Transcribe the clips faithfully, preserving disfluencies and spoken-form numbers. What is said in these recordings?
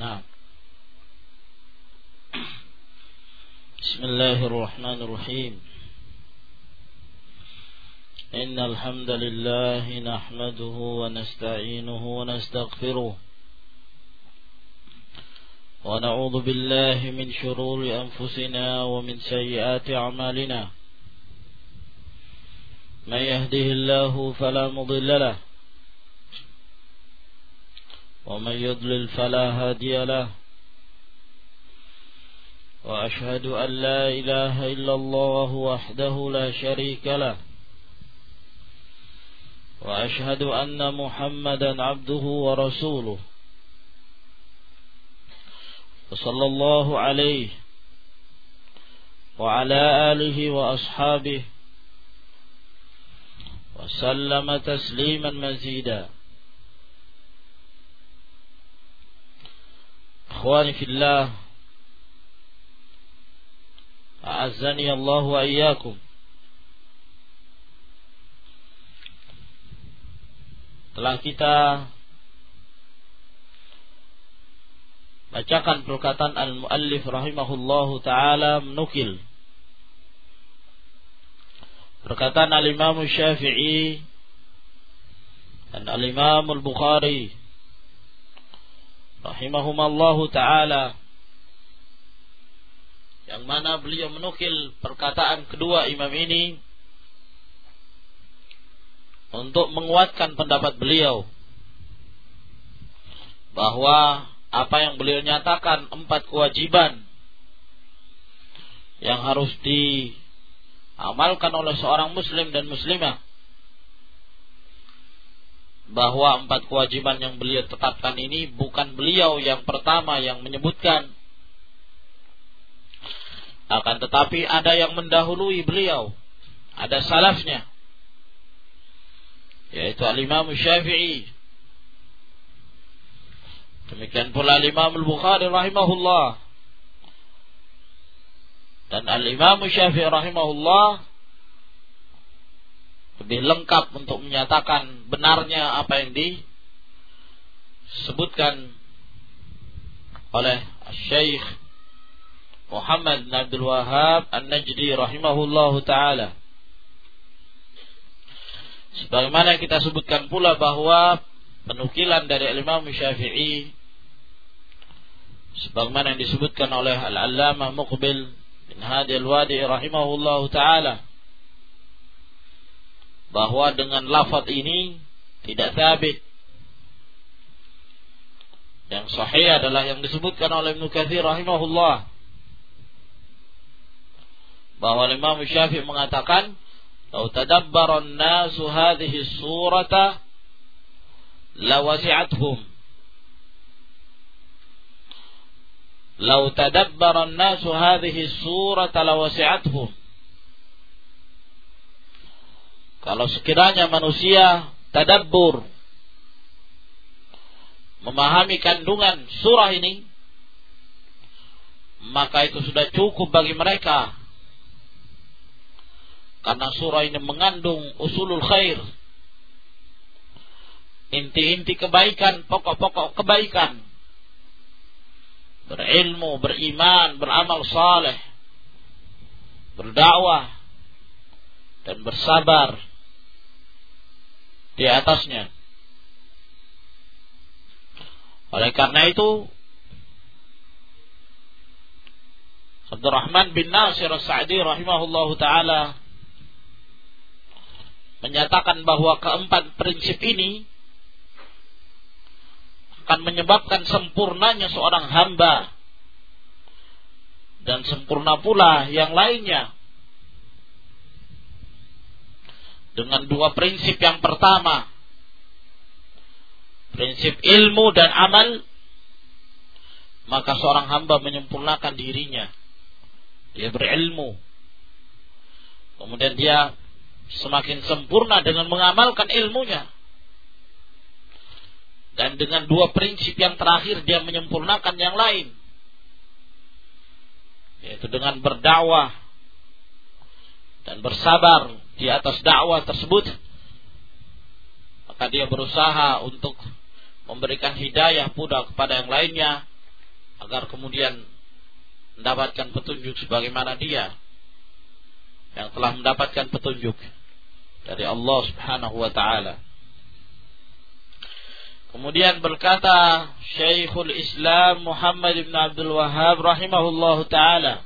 نعم. بسم الله الرحمن الرحيم. إن الحمد لله نحمده ونستعينه ونستغفره ونعوذ بالله من شرور أنفسنا ومن سيئات أعمالنا. من يهده الله فلا مضل له ومن يضلل فلا هادي له. وأشهد أن لا إله إلا الله وحده لا شريك له. وأشهد أن محمدا عبده ورسوله وصلى الله عليه وعلى آله وأصحابه وسلم تسليما مزيدا. إخواني في الله أعزني الله وإياكم. Telah kita bacakan perkataan al-muallif rahimahullahu ta'ala, menukil perkataan al-Imam Syafi'i dan al-Imam al-Bukhari rahimahumallahu ta'ala, yang mana beliau menukil perkataan kedua imam ini untuk menguatkan pendapat beliau bahwa apa yang beliau nyatakan, empat kewajiban yang harus diamalkan oleh seorang muslim dan muslimah, bahwa empat kewajiban yang beliau tetapkan ini bukan beliau yang pertama yang menyebutkan, akan tetapi ada yang mendahului beliau, ada salafnya, yaitu al-Imam Syafi'i. Demikian pula al-Imam al-Bukhari rahimahullah. Dan al-Imam Syafi'i rahimahullah lebih lengkap untuk menyatakan benarnya apa yang disebutkan oleh Syekh Muhammad bin Abdul Wahhab An-Najdi rahimahullahu ta'ala. Sebagaimana kita sebutkan pula bahwa penukilan dari Imam Syafi'i, sebagaimana yang disebutkan oleh Al-Allamah Muqbil bin Hadi Al-Wadi rahimahullahu ta'ala, bahwa dengan lafaz ini tidak sabit. Yang sahih adalah yang disebutkan oleh Ibnu Katsir rahimahullah, bahwa Imam Syafi'i mengatakan, "Lau tadabbara an-nasu hadhihi as-surata lawasi'athum." Lau tadabbara an-nasu hadhihi as-surata lawasi'athum. Kalau sekiranya manusia tadabbur, memahami kandungan surah ini, maka itu sudah cukup bagi mereka. Karena surah ini mengandung usulul khair, inti-inti kebaikan, pokok-pokok kebaikan. Berilmu, beriman, beramal saleh, berdakwah, dan bersabar di atasnya. Oleh karena itu, Abdurrahman bin Nasir As-Sa'di rahimahullahu ta'ala menyatakan bahwa keempat prinsip ini akan menyebabkan sempurnanya seorang hamba, dan sempurna pula yang lainnya. Dengan dua prinsip. Yang pertama, prinsip ilmu dan amal, maka seorang hamba menyempurnakan dirinya. Dia berilmu, kemudian dia semakin sempurna dengan mengamalkan ilmunya. Dan dengan dua prinsip yang terakhir, dia menyempurnakan yang lain, yaitu dengan berdakwah dan bersabar di atas dakwah tersebut. Maka dia berusaha untuk memberikan hidayah pula kepada yang lainnya, agar kemudian mendapatkan petunjuk sebagaimana dia yang telah mendapatkan petunjuk dari Allah Subhanahu wa taala. Kemudian berkata Syekhul Islam Muhammad ibn Abdul Wahhab rahimahullahu taala,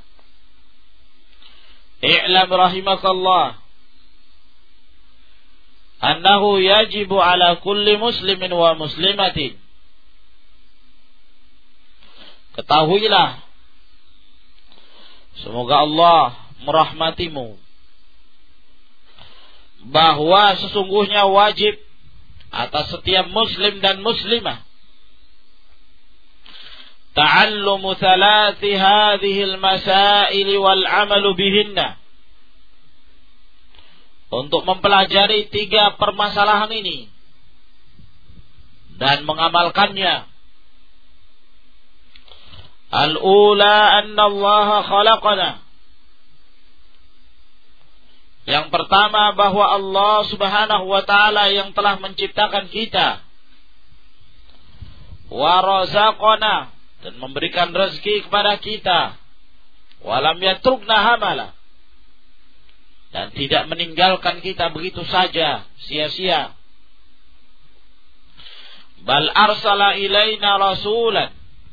"I'lam rahimakallah annahu yajibu ala kulli muslimin wa muslimatin." Ketahuilah, semoga Allah merahmatimu, bahwa sesungguhnya wajib atas setiap muslim dan muslimah ta'allumu thalathi hadhihi al-masail wal 'amalu bihinna, untuk mempelajari tiga permasalahan ini dan mengamalkannya. Al-ula anna Allah khalaqana. Yang pertama, bahwa Allah Subhanahu wa taala yang telah menciptakan kita. Wa razaqana, dan memberikan rezeki kepada kita. Wa lam yatrukna hamala, dan tidak meninggalkan kita begitu saja sia-sia. Bal arsala ilaina rasulan,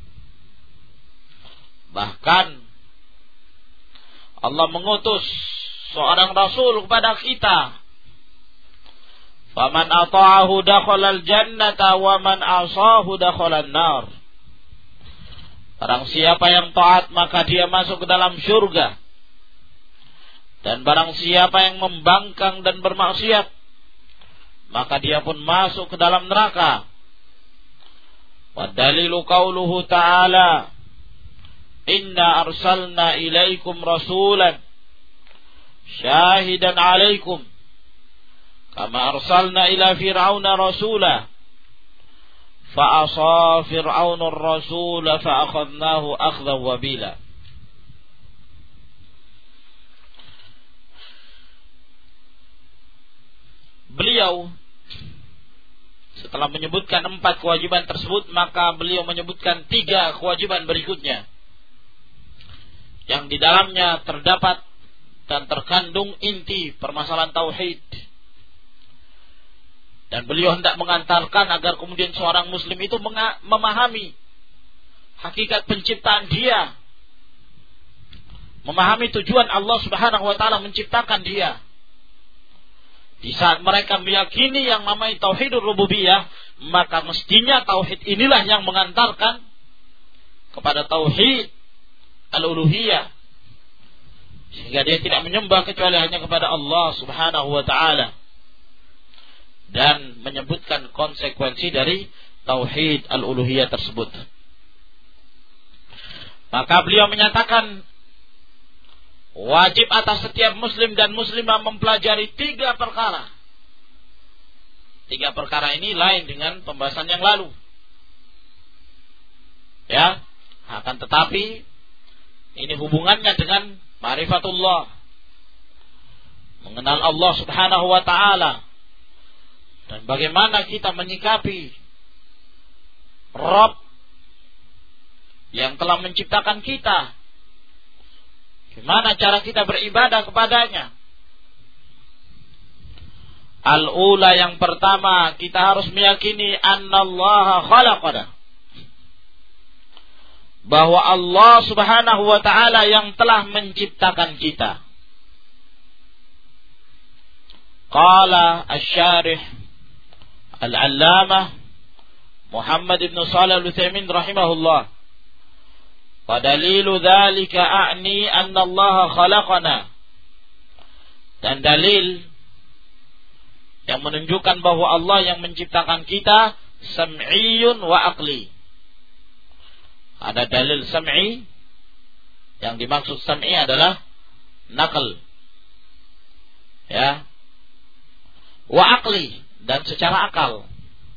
bahkan Allah mengutus seorang rasul kepada kita. Faman ata'ahu dakhalal jannata wa man asahu dakhalan nar. Barang siapa yang taat maka dia masuk ke dalam surga, dan barang siapa yang membangkang dan bermaksiat maka dia pun masuk ke dalam neraka. Wa dalilu qauluhu ta'ala, inna arsalna ilaikum rasulan syahidan alaikum kama arsalna ila fir'auna rasula fa'asa fir'aunur rasula fa'akhadnahu akhdan wabila. Beliau setelah menyebutkan empat kewajiban tersebut, maka beliau menyebutkan tiga kewajiban berikutnya yang di dalamnya terdapat dan terkandung inti permasalahan tauhid. Dan beliau hendak mengantarkan agar kemudian seorang muslim itu memahami hakikat penciptaan dia, memahami tujuan Allah Subhanahu wa taala menciptakan dia. Di saat mereka meyakini yang namanya tauhidur rububiyah, maka mestinya tauhid inilah yang mengantarkan kepada tauhid al-uluhiyah, sehingga dia tidak menyembah kecuali hanya kepada Allah Subhanahu wa taala, dan menyebutkan konsekuensi dari tauhid al-uluhiyah tersebut. Maka beliau menyatakan wajib atas setiap muslim dan muslimah mempelajari tiga perkara. Tiga perkara ini lain dengan pembahasan yang lalu, ya, akan tetapi ini hubungannya dengan ma'rifatullah, mengenal Allah Subhanahu wa taala, dan bagaimana kita menyikapi Rabb yang telah menciptakan kita, gimana cara kita beribadah kepadanya. Al-ula, yang pertama, kita harus meyakini annallaha khalaqana, bahwa Allah Subhanahu wa taala yang telah menciptakan kita. Qala asy-syarih al-allamah Muhammad ibn Shalih al-Utsaimin rahimahullah, wa dalilu dzalika a'ni anna Allah khalaqana, dan dalil yang menunjukkan bahwa Allah yang menciptakan kita sam'iyyun wa aqli. Ada dalil sam'i, yang dimaksud sam'i adalah naql, ya, wa aqli, dan secara akal.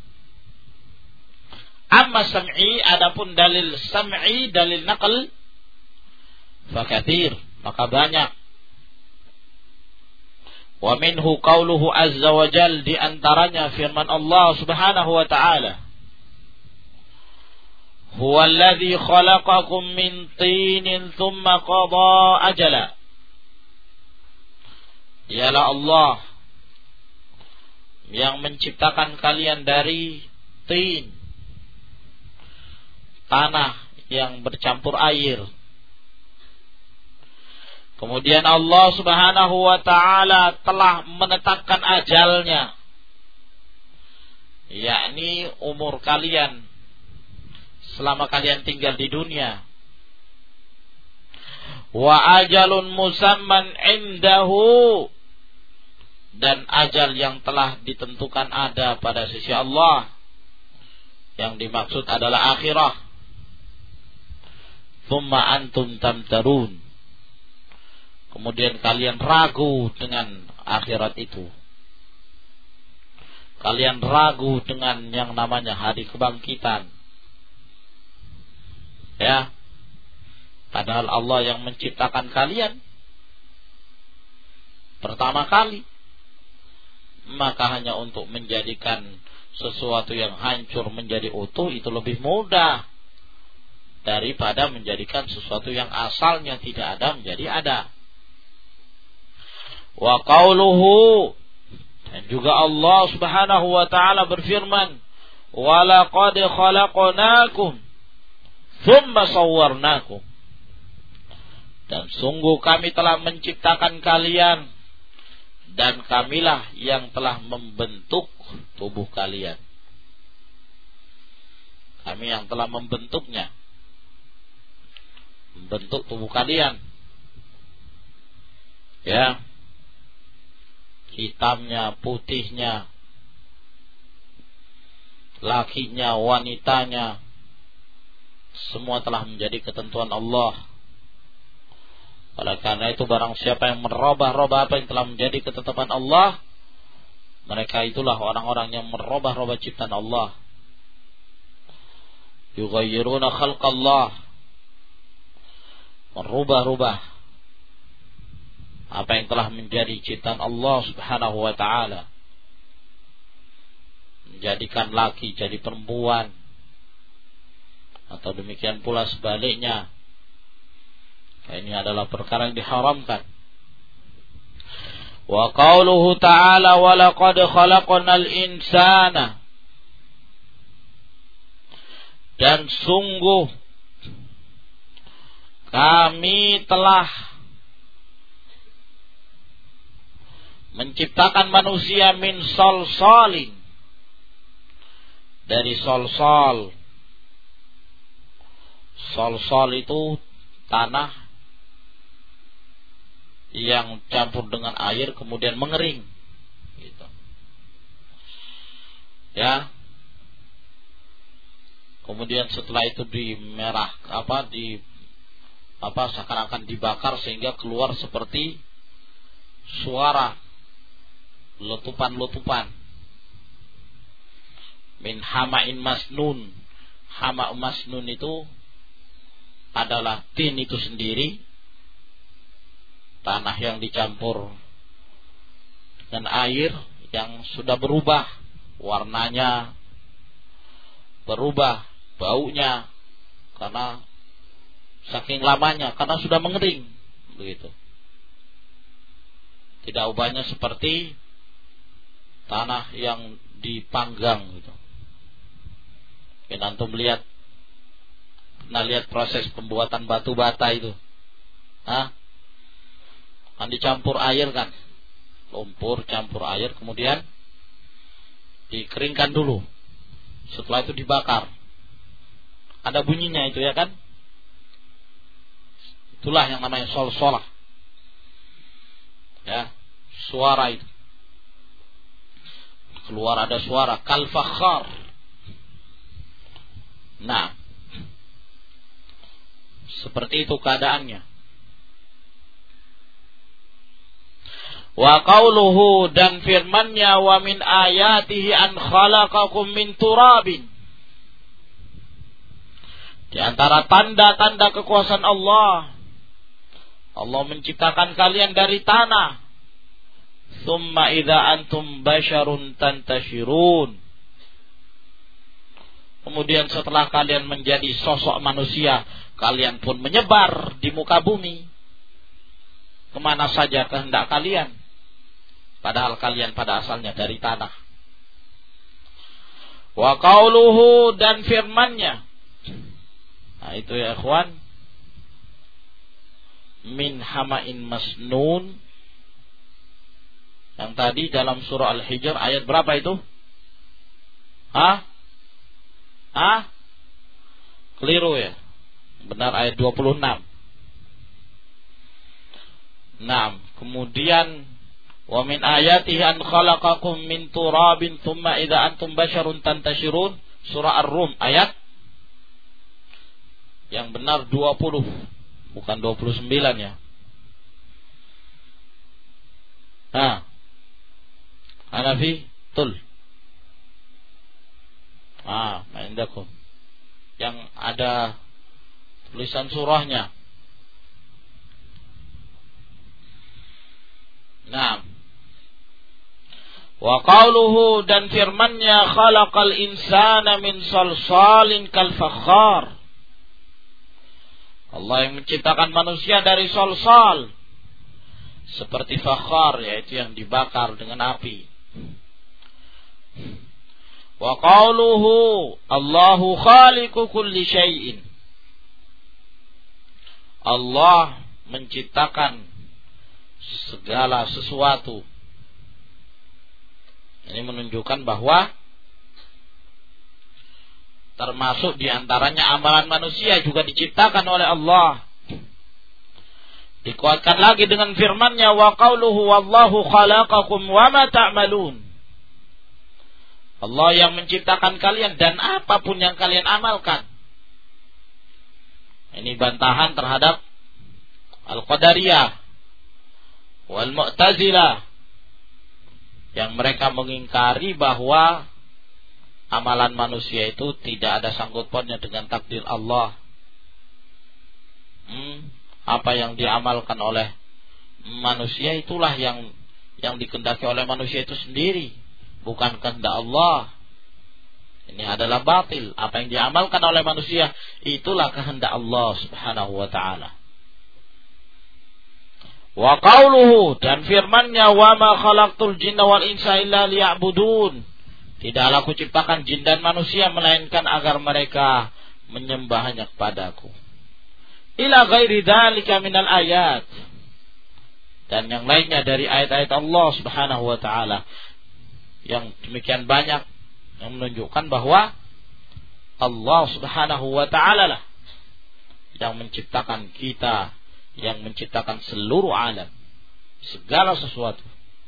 Amma sam'i, adapun dalil sam'i, dalil naql, fakathir, maka banyak. Wa minhu qauluhu azza wa jal, di antaranya firman Allah Subhanahu wa ta'ala, Huwallazi khalaqakum min tinin thumma qada ajala. Dialah Allah yang menciptakan kalian dari tin, tanah yang bercampur air. Kemudian Allah Subhanahu wa ta'ala telah menetapkan ajalnya, yakni umur kalian selama kalian tinggal di dunia. Wa ajalun musamman indahu, dan ajal yang telah ditentukan ada pada sisi Allah. Yang dimaksud adalah akhirah. Thumma antum tamtarun, kemudian kalian ragu dengan akhirat itu. Kalian ragu dengan yang namanya hari kebangkitan. Ya. Padahal Allah yang menciptakan kalian pertama kali. Maka hanya untuk menjadikan sesuatu yang hancur menjadi utuh itu lebih mudah daripada menjadikan sesuatu yang asalnya tidak ada menjadi ada. Wa qauluhu, dan juga Allah Subhanahu wa ta'ala berfirman, wa laqad khalaqnakum thumma sawwarnakum, dan sungguh kami telah menciptakan kalian dan kamilah yang telah membentuk tubuh kalian. Kami yang telah membentuknya, membentuk tubuh kalian. Ya, hitamnya, putihnya, lakinya, wanitanya, semua telah menjadi ketentuan Allah. Oleh karena itu, barang siapa yang merubah-rubah apa yang telah menjadi ketetapan Allah, mereka itulah orang-orang yang merubah-rubah ciptaan Allah. Yughayyiruna khalqallah, merubah-rubah apa yang telah menjadi ciptaan Allah Subhanahu wa ta'ala. Menjadikan laki jadi perempuan, atau demikian pula sebaliknya. Ini adalah perkara yang diharamkan. Wa qauluhu ta'ala wa laqad khalaqnal insana, dan sungguh kami telah menciptakan manusia min solsolin, dari solsol. Solsol itu tanah yang campur dengan air kemudian mengering, gitu. Ya. Kemudian setelah itu dimerah apa di apa seakan-akan dibakar sehingga keluar seperti suara letupan-letupan. Min hama'in masnun. Hama' masnun itu adalah tin itu sendiri, tanah yang dicampur dengan air yang sudah berubah warnanya, berubah baunya karena saking lamanya, karena sudah mengering, begitu. Tidak ubahnya seperti tanah yang dipanggang, gitu. Mungkin antum lihat, nah lihat proses pembuatan batu bata itu, Hah? Kan dicampur air kan, lumpur campur air, kemudian dikeringkan dulu, setelah itu dibakar, ada bunyinya itu ya kan, itulah yang namanya sol-solah, ya, suara itu keluar, ada suara kal fakhar. Nah, seperti itu keadaannya. Wa qauluhu, dan firman-Nya, wa min ayatihi an khalaqakum min turabin. Di antara tanda-tanda kekuasaan Allah, Allah menciptakan kalian dari tanah. Tsumma idza antum basyarun tantashirun. Kemudian setelah kalian menjadi sosok manusia, kalian pun menyebar di muka bumi. Kemana saja kehendak kalian. Padahal kalian pada asalnya dari tanah. Wa qauluhu, dan firmannya. Nah itu ya ikhwan. Min hama'in masnun. Yang tadi dalam surah Al-Hijr ayat berapa itu? Hah? Hah? Keliru ya. Benar ayat dua puluh enam. Nah, kemudian wa min ayatihi an khalaqakum min turabin thumma idza antum basyarun tantashirun, surah Ar-Rum ayat yang benar dua puluh, bukan dua puluh sembilan ya. Nah, Hanafi tul. Ah, ma'indakum. Yang ada tulisan surahnya. Nah. Wa qauluhu, dan firmannya, khalaqal insana min salsalin kal fakhar. Allah yang menciptakan manusia dari salsal seperti fakhar, yaitu yang dibakar dengan api. Wa qauluhu, Allahu khaliqu kulli syai'in. Allah menciptakan segala sesuatu. Ini menunjukkan bahwa termasuk diantaranya amalan manusia juga diciptakan oleh Allah. Dikuatkan lagi dengan firman-Nya, wa qauluhu wallahu khalaqakum wa ma ta'malun. Allah yang menciptakan kalian dan apapun yang kalian amalkan. Ini bantahan terhadap Al-Qadariyah wal Mu'tazilah yang mereka mengingkari bahwa amalan manusia itu tidak ada sangkut pautnya dengan takdir Allah. Hmm, apa yang diamalkan oleh manusia itulah yang yang dikehendaki oleh manusia itu sendiri, bukan kehendak Allah. Ini adalah batil. Apa yang diamalkan oleh manusia itulah kehendak Allah Subhanahu wa taala. Wa qauluhu, dan firman-Nya, wa ma khalaqtul jinna wal insa illa liya'budun. Tidaklah aku ciptakan jin dan manusia melainkan agar mereka menyembah hanya kepadaku. Ila ghairi dzalika minal ayat, dan yang lainnya dari ayat-ayat Allah Subhanahu wa taala yang demikian banyak yang menunjukkan bahwa Allah Subhanahu wa taala lah yang menciptakan kita, yang menciptakan seluruh alam, segala sesuatu.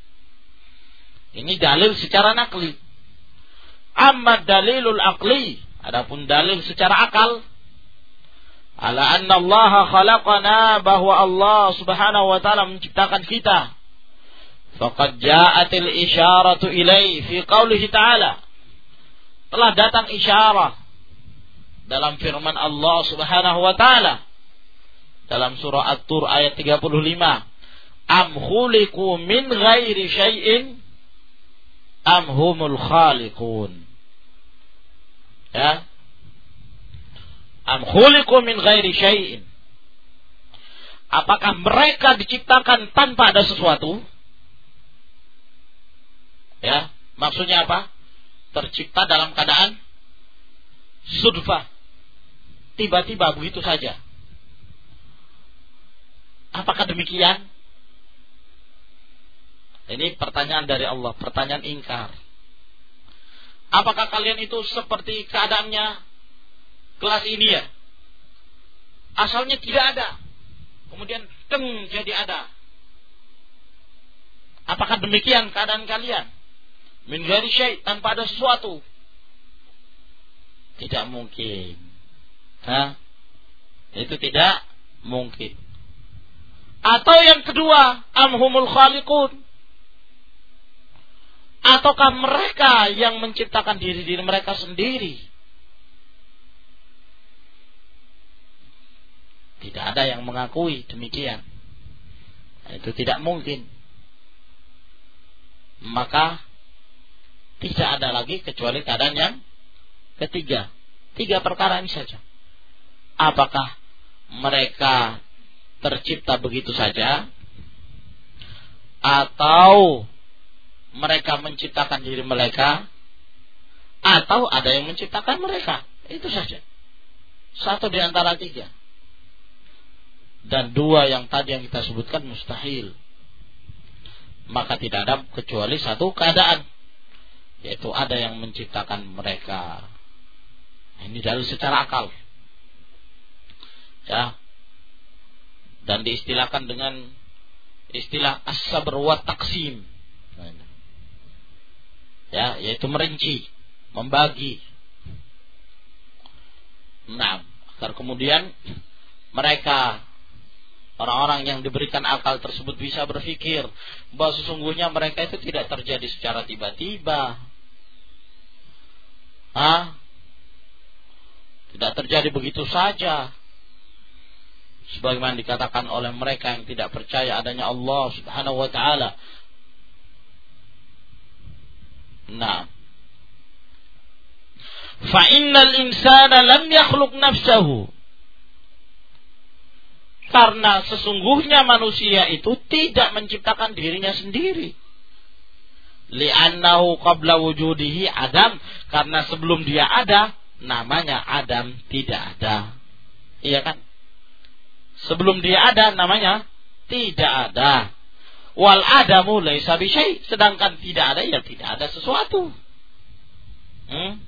Ini dalil secara nakli. Amma dalilul aqli, adapun dalil secara akal, ala anna Allah khalaqana, bahwa Allah Subhanahu wa taala menciptakan kita. Faqad ja'atil isyaratu ilai fi qaulihi ta'ala. Telah datang isyarah dalam firman Allah Subhanahu wa taala dalam surah At-Tur ayat tiga puluh lima. Am khuliqu min ghairi syai'in am humul khaliqun. Ya. Am khuliqu min ghairi syai'in. Apakah mereka diciptakan tanpa ada sesuatu? Ya, maksudnya apa? Tercipta dalam keadaan sudfah. Tiba-tiba begitu saja. Apakah demikian? Ini pertanyaan dari Allah, pertanyaan ingkar. Apakah kalian itu seperti keadaannya kelas ini ya? Asalnya tidak ada, kemudian teng jadi ada. Apakah demikian keadaan kalian? Min ghairi syai', tanpa ada sesuatu. Tidak mungkin. Hah? Itu tidak mungkin. Atau yang kedua, amhumul khaliqun. Ataukah mereka yang menciptakan diri-diri mereka sendiri? Tidak ada yang mengakui demikian. Itu tidak mungkin. Maka tidak ada lagi kecuali keadaan yang ketiga. Tiga perkara ini saja. Apakah mereka tercipta begitu saja, atau mereka menciptakan diri mereka, atau ada yang menciptakan mereka? Itu saja. Satu di antara tiga. Dan dua yang tadi yang kita sebutkan mustahil. Maka tidak ada kecuali satu keadaan, yaitu ada yang menciptakan mereka. Ini dalil secara akal, ya, dan diistilahkan dengan istilah as-sabr wa taqsim, ya, yaitu merinci, membagi. Nah, agar kemudian mereka, orang-orang yang diberikan akal tersebut, bisa berpikir bahwa sesungguhnya mereka itu tidak terjadi secara tiba-tiba. Hah? Tidak terjadi begitu saja. Sebagaimana dikatakan oleh mereka yang tidak percaya adanya Allah Subhanahu wa ta'ala. Nah, fa innal insana lam yakhluq nafsahu. Karena sesungguhnya manusia itu tidak menciptakan dirinya sendiri. Li'annahu qabla wujudihi adam. Karena sebelum dia ada, namanya Adam tidak ada. Iya kan? Sebelum dia ada, namanya tidak ada. Wal adamu laisa bisyai. Sedangkan tidak ada, ya tidak ada sesuatu. Hmm?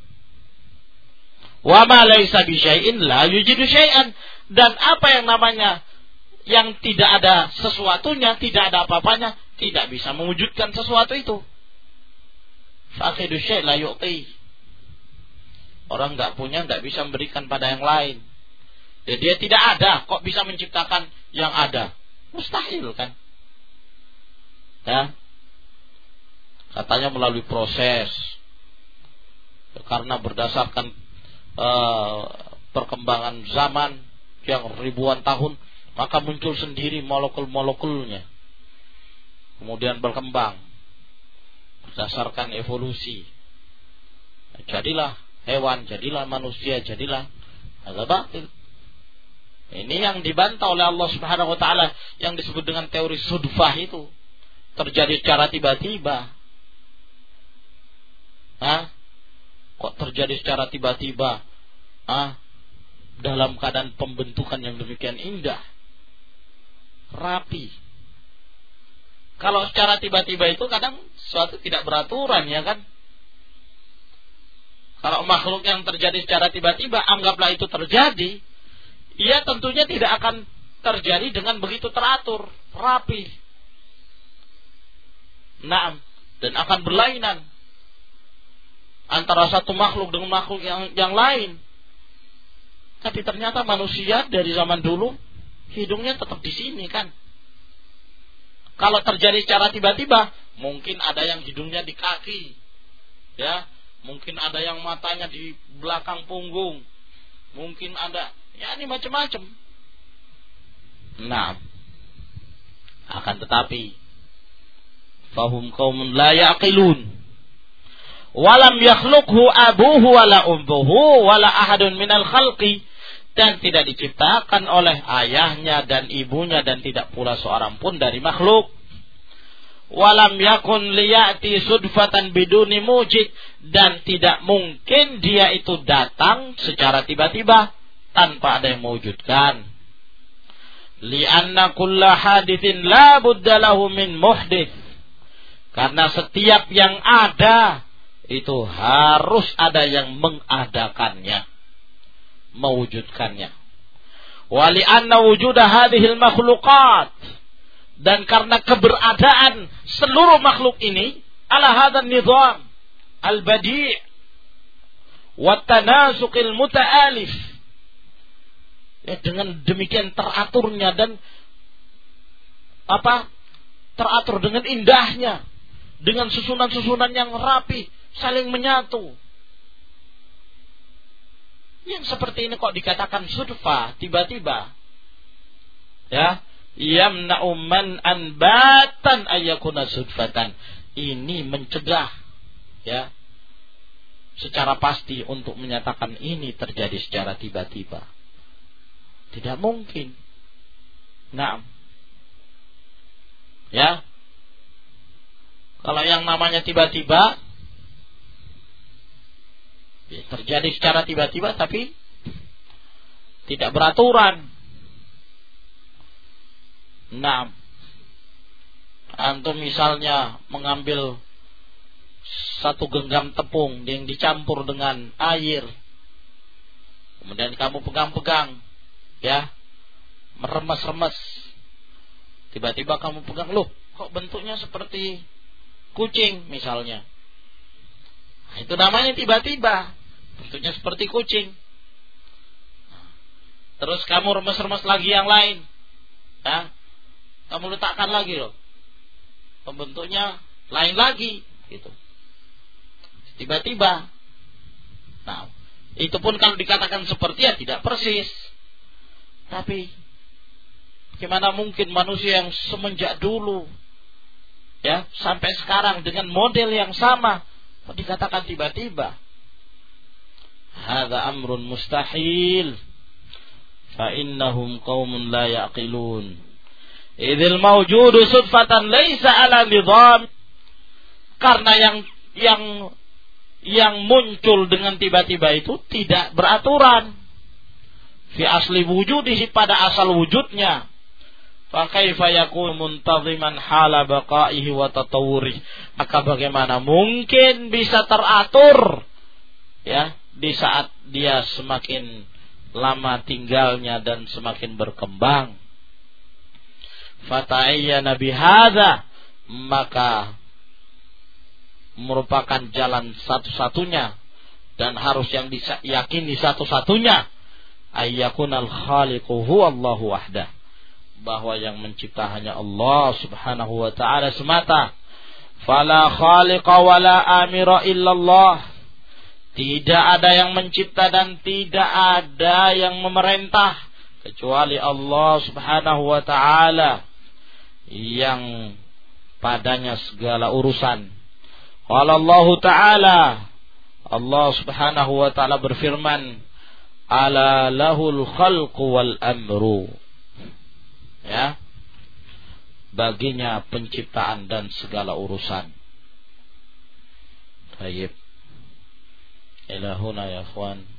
Wa ma laisa bisyai'in la yujidu syai'an. Dan apa yang namanya yang tidak ada sesuatunya, tidak ada apa-apanya, tidak bisa mewujudkan sesuatu itu. Faqidu syai' la yu'ti. Orang enggak punya, enggak bisa memberikan pada yang lain. Ya, dia tidak ada, kok bisa menciptakan yang ada? Mustahil kan? Ya. Katanya melalui proses. Ya, karena berdasarkan uh, perkembangan zaman yang ribuan tahun, maka muncul sendiri molekul-molekulnya. Kemudian berkembang berdasarkan evolusi. Jadilah hewan, jadilah manusia, jadilah hadza batil. Ini yang dibantah oleh Allah Subhanahu wa taala yang disebut dengan teori sudfah itu. Terjadi secara tiba-tiba. Hah? Kok terjadi secara tiba-tiba? Hah? Dalam keadaan pembentukan yang demikian indah, rapi. Kalau secara tiba-tiba itu kadang suatu tidak beraturan, ya kan? Kalau makhluk yang terjadi secara tiba-tiba, anggaplah itu terjadi, ia tentunya tidak akan terjadi dengan begitu teratur, rapi. Naam, dan akan berlainan antara satu makhluk dengan makhluk yang yang lain. Tapi ternyata manusia dari zaman dulu hidungnya tetap di sini kan. Kalau terjadi secara tiba-tiba, mungkin ada yang hidungnya di kaki, ya, mungkin ada yang matanya di belakang punggung, mungkin ada, ya ini macam-macam. Nah, akan tetapi, fahum qaumun la yaqilun, walam yakhluqhu abuhu wala ummuhu wala ahadun minal khalqi. Dan tidak diciptakan oleh ayahnya dan ibunya, dan tidak pula seorang pun dari makhluk. Walam yakun liya'ti sudfatan biduni mujid. Dan tidak mungkin dia itu datang secara tiba-tiba tanpa ada yang mewujudkan. Li'anna kulla hadithin la budda lahu min muhdith. Karena setiap yang ada itu harus ada yang mengadakannya, mewujudkannya. Wali anna wujuda hadhil makhluqat, dan karena keberadaan seluruh makhluk ini ala hadzal nizam al-badi' wa tanasuqil muta'alif, ya, dengan demikian teraturnya dan apa? Teratur dengan indahnya, dengan susunan-susunan yang rapi, saling menyatu. Yang seperti ini kok dikatakan sudfa, tiba-tiba. Ya, yamna'u man anbatan ayyakuna sudfatan. Ini mencegah, ya, secara pasti untuk menyatakan ini terjadi secara tiba-tiba. Tidak mungkin. Nah, ya, kalau yang namanya tiba-tiba, ya, terjadi secara tiba-tiba tapi tidak beraturan. Nah, antum misalnya mengambil satu genggam tepung yang dicampur dengan air, kemudian kamu pegang-pegang, ya, meremes-remes. Tiba-tiba kamu pegang, loh, kok bentuknya seperti kucing misalnya. Nah, itu namanya tiba-tiba, bentuknya seperti kucing. Terus kamu remes-remes lagi yang lain, ya, kamu letakkan lagi, loh, pembentuknya lain lagi, gitu. Tiba-tiba. Nah, itu pun kalau dikatakan seperti, ya tidak persis. Tapi bagaimana mungkin manusia yang semenjak dulu, ya, sampai sekarang dengan model yang sama kok dikatakan tiba-tiba? Hadza amrun mustahil. Fa innahum qaumun la yaqilun. Idzal mawjudu sudfatan laisa ala nizam. Karena yang yang yang muncul dengan tiba-tiba itu tidak beraturan. Fi asli wujudi, pada asal wujudnya. Fa kaifa yakunu muntaziman hala baqaihi wa tatawwurih. Maka bagaimana mungkin bisa teratur, ya, di saat dia semakin lama tinggalnya dan semakin berkembang. Fata'ayyana bihadza, maka merupakan jalan satu-satunya dan harus yang diyakini satu-satunya, ayyakunal khaliqu huwallahu wahdah, bahwa yang mencipta hanya Allah subhanahu wa ta'ala semata. Fala khaliqa wala amira illallah, tidak ada yang mencipta dan tidak ada yang memerintah kecuali Allah subhanahu wa ta'ala, yang padanya segala urusan. Qala Allah Ta'ala, Allah Subhanahu wa Ta'ala berfirman, ala lahul khalqu wal amru, ya, baginya penciptaan dan segala urusan. Baik, ila huna ya ikhwan.